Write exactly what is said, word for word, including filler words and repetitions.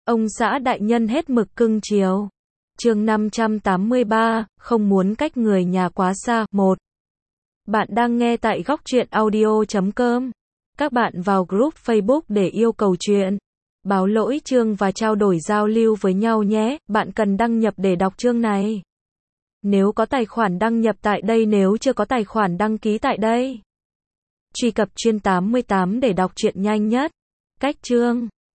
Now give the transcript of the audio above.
Ông xã đại nhân hết mực cưng chiều. Chương năm trăm tám mươi ba, không muốn cách người nhà quá xa. một. Bạn đang nghe tại góc truyện audio chấm com. Các bạn vào group Facebook để yêu cầu chuyện, báo lỗi chương và trao đổi giao lưu với nhau nhé. Bạn cần đăng nhập để đọc chương này. Nếu có tài khoản đăng nhập tại đây, nếu chưa có tài khoản đăng ký tại đây. Truy cập chuyên tám mươi tám để đọc truyện nhanh nhất. Cách chương.